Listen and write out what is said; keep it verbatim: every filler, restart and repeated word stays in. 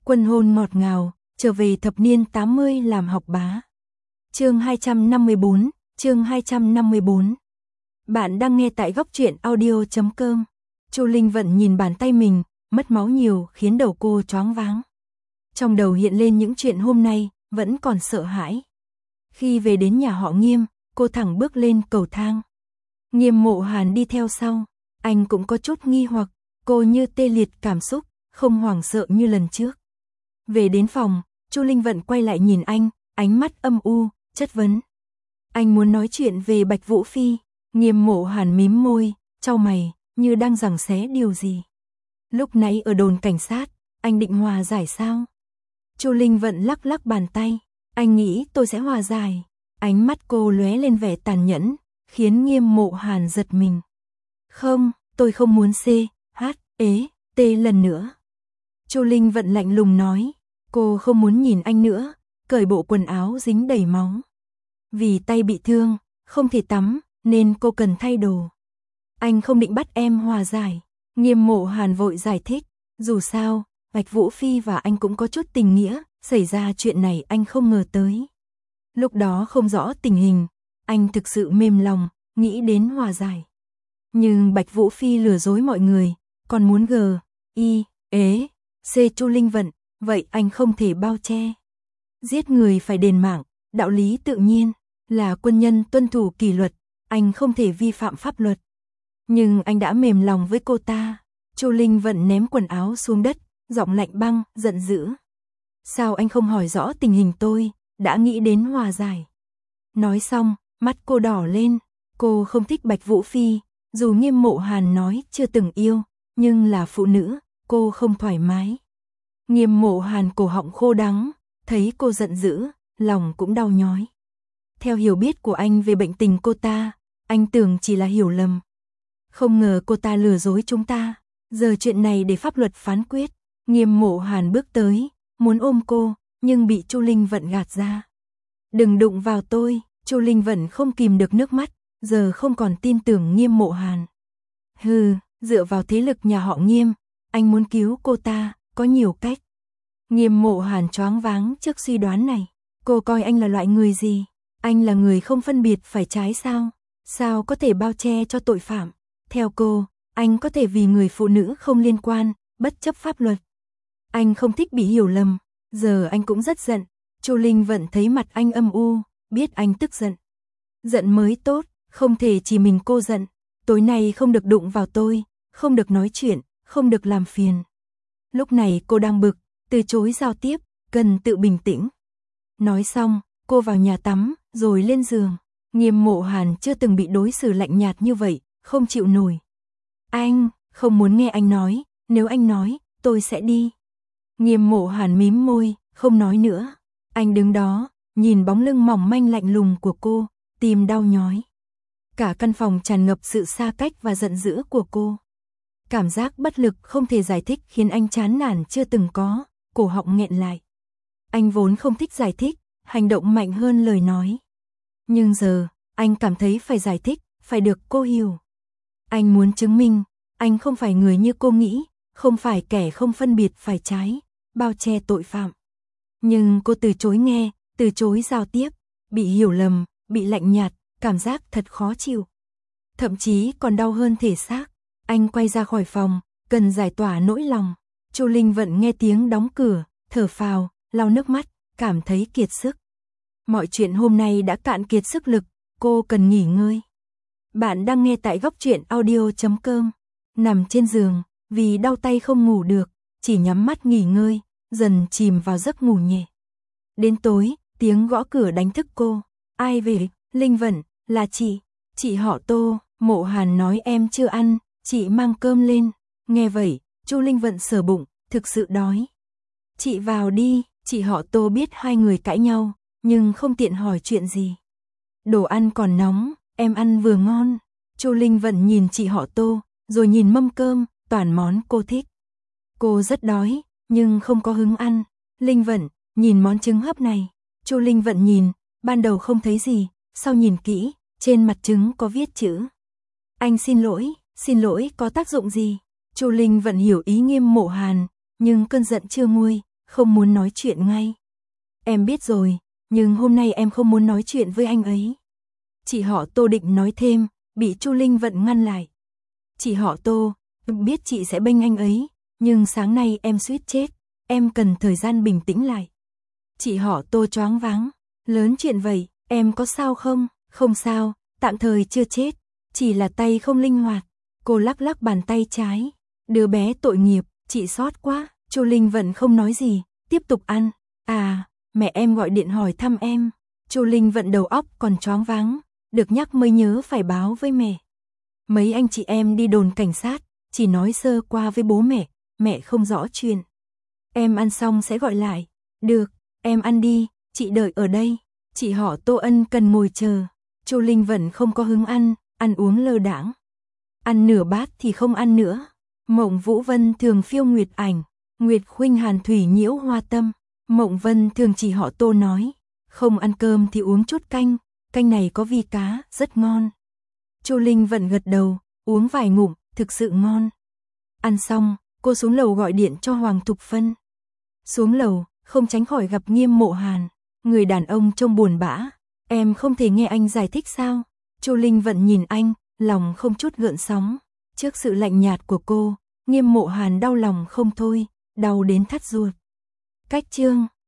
Quân hôn ngọt ngào, trở về thập niên tám mươi làm học bá. Chương hai trăm năm mươi bốn, chương hai trăm năm mươi bốn. Bạn đang nghe tại góc truyện audio chấm com. Chu Linh Vận nhìn bàn tay mình, mất máu nhiều khiến đầu cô choáng váng. Trong đầu hiện lên những chuyện hôm nay, vẫn còn sợ hãi. Khi về đến nhà họ Nghiêm, cô thẳng bước lên cầu thang. Nghiêm Mộ Hàn đi theo sau, anh cũng có chút nghi hoặc, cô như tê liệt cảm xúc, không hoảng sợ như lần trước. Về đến phòng, Chu Linh Vận quay lại nhìn anh, ánh mắt âm u, chất vấn. Anh muốn nói chuyện về Bạch Vũ Phi. Nghiêm Mộ Hàn mím môi, chau mày, như đang giằng xé điều gì. Lúc nãy ở đồn cảnh sát, anh định hòa giải sao? Chu Linh Vận lắc lắc bàn tay, anh nghĩ tôi sẽ hòa giải. Ánh mắt cô lóe lên vẻ tàn nhẫn, khiến Nghiêm Mộ Hàn giật mình. Không, tôi không muốn C, H, ế, T lần nữa. Chu Linh Vận lạnh lùng nói, cô không muốn nhìn anh nữa, cởi bộ quần áo dính đầy máu. Vì tay bị thương, không thể tắm, nên cô cần thay đồ. Anh không định bắt em hòa giải. Nghiêm Mộ Hàn vội giải thích, dù sao, Bạch Vũ Phi và anh cũng có chút tình nghĩa, xảy ra chuyện này anh không ngờ tới. Lúc đó không rõ tình hình, anh thực sự mềm lòng, nghĩ đến hòa giải. Nhưng Bạch Vũ Phi lừa dối mọi người, còn muốn G, I, ế, C. Chu Linh Vận, vậy anh không thể bao che. Giết người phải đền mạng, đạo lý tự nhiên, là quân nhân tuân thủ kỷ luật, anh không thể vi phạm pháp luật. Nhưng anh đã mềm lòng với cô ta. Chu Linh Vận ném quần áo xuống đất, giọng lạnh băng, giận dữ. Sao anh không hỏi rõ tình hình tôi, đã nghĩ đến hòa giải. Nói xong, mắt cô đỏ lên, cô không thích Bạch Vũ Phi, dù Nghiêm Mộ Hàn nói chưa từng yêu, nhưng là phụ nữ, cô không thoải mái. Nghiêm Mộ Hàn cổ họng khô đắng, thấy cô giận dữ, lòng cũng đau nhói. Theo hiểu biết của anh về bệnh tình cô ta, anh tưởng chỉ là hiểu lầm. Không ngờ cô ta lừa dối chúng ta, giờ chuyện này để pháp luật phán quyết. Nghiêm Mộ Hàn bước tới, muốn ôm cô, nhưng bị Chu Linh Vận gạt ra. Đừng đụng vào tôi. Chu Linh Vận không kìm được nước mắt, giờ không còn tin tưởng Nghiêm Mộ Hàn. Hừ, dựa vào thế lực nhà họ Nghiêm, anh muốn cứu cô ta, có nhiều cách. Nghiêm Mộ Hàn choáng váng trước suy đoán này. Cô coi anh là loại người gì? Anh là người không phân biệt phải trái sao? Sao có thể bao che cho tội phạm? Theo cô, anh có thể vì người phụ nữ không liên quan, bất chấp pháp luật. Anh không thích bị hiểu lầm, giờ anh cũng rất giận. Chu Linh Vận thấy mặt anh âm u, biết anh tức giận. Giận mới tốt, không thể chỉ mình cô giận. Tối nay không được đụng vào tôi, không được nói chuyện, không được làm phiền. Lúc này cô đang bực, từ chối giao tiếp, cần tự bình tĩnh. Nói xong, cô vào nhà tắm, rồi lên giường. Nghiêm Mộ Hàn chưa từng bị đối xử lạnh nhạt như vậy, không chịu nổi. Anh, không muốn nghe anh nói, nếu anh nói, tôi sẽ đi. Nghiêm Mộ Hàn mím môi, không nói nữa. Anh đứng đó, nhìn bóng lưng mỏng manh lạnh lùng của cô, tim đau nhói. Cả căn phòng tràn ngập sự xa cách và giận dữ của cô. Cảm giác bất lực không thể giải thích khiến anh chán nản chưa từng có, cổ họng nghẹn lại. Anh vốn không thích giải thích, hành động mạnh hơn lời nói. Nhưng giờ, anh cảm thấy phải giải thích, phải được cô hiểu. Anh muốn chứng minh, anh không phải người như cô nghĩ, không phải kẻ không phân biệt phải trái, bao che tội phạm. Nhưng cô từ chối nghe, từ chối giao tiếp, bị hiểu lầm, bị lạnh nhạt, cảm giác thật khó chịu. Thậm chí còn đau hơn thể xác. Anh quay ra khỏi phòng, cần giải tỏa nỗi lòng. Chu Linh Vận nghe tiếng đóng cửa, thở phào, lau nước mắt, cảm thấy kiệt sức. Mọi chuyện hôm nay đã cạn kiệt sức lực, cô cần nghỉ ngơi. Bạn đang nghe tại góc truyện audio chấm com. Nằm trên giường, vì đau tay không ngủ được, chỉ nhắm mắt nghỉ ngơi, dần chìm vào giấc ngủ nhẹ. Đến tối, tiếng gõ cửa đánh thức cô. Ai về? Linh Vận, là chị. Chị họ Tô. Mộ Hàn nói em chưa ăn, chị mang cơm lên. Nghe vậy, Chu Linh Vận sờ bụng, thực sự đói. Chị vào đi. Chị họ Tô biết hai người cãi nhau, nhưng không tiện hỏi chuyện gì. Đồ ăn còn nóng, em ăn vừa ngon. Chu Linh Vận nhìn chị họ Tô, rồi nhìn mâm cơm, toàn món cô thích. Cô rất đói, nhưng không có hứng ăn. Linh Vận, nhìn món trứng hấp này. Chu Linh Vận nhìn, ban đầu không thấy gì, sau nhìn kỹ, trên mặt trứng có viết chữ. Anh xin lỗi, xin lỗi có tác dụng gì? Chu Linh Vận hiểu ý Nghiêm Mộ Hàn, nhưng cơn giận chưa nguôi, không muốn nói chuyện ngay. Em biết rồi, nhưng hôm nay em không muốn nói chuyện với anh ấy. Chị họ Tô định nói thêm, bị Chu Linh Vận ngăn lại. Chị họ Tô, biết chị sẽ bênh anh ấy, nhưng sáng nay em suýt chết, em cần thời gian bình tĩnh lại. Chị họ Tô choáng váng, lớn chuyện vậy, em có sao không? Không sao, tạm thời chưa chết, chỉ là tay không linh hoạt. Cô lắc lắc bàn tay trái, đứa bé tội nghiệp, chị xót quá. Chu Linh Vận không nói gì, tiếp tục ăn. À, mẹ em gọi điện hỏi thăm em. Chu Linh Vận đầu óc còn choáng váng, được nhắc mới nhớ phải báo với mẹ. Mấy anh chị em đi đồn cảnh sát, chỉ nói sơ qua với bố mẹ, mẹ không rõ chuyện. Em ăn xong sẽ gọi lại. Được, em ăn đi, chị đợi ở đây. Chị họ Tô ân cần ngồi chờ. Chu Linh Vận không có hứng ăn, ăn uống lơ đãng. Ăn nửa bát thì không ăn nữa. Mộng Vũ Vân thường phiêu nguyệt ảnh, Nguyệt Khuynh Hàn thủy nhiễu hoa tâm. Mộng Vân thường chỉ họ Tô nói, không ăn cơm thì uống chút canh, canh này có vi cá, rất ngon. Chu Linh Vận gật đầu, uống vài ngụm, thực sự ngon. Ăn xong, cô xuống lầu gọi điện cho Hoàng Thục Phân. Xuống lầu, không tránh khỏi gặp Nghiêm Mộ Hàn, người đàn ông trông buồn bã. Em không thể nghe anh giải thích sao? Chu Linh Vận nhìn anh, lòng không chút gợn sóng. Trước sự lạnh nhạt của cô, Nghiêm Mộ Hàn đau lòng không thôi, đau đến thắt ruột. Cách chương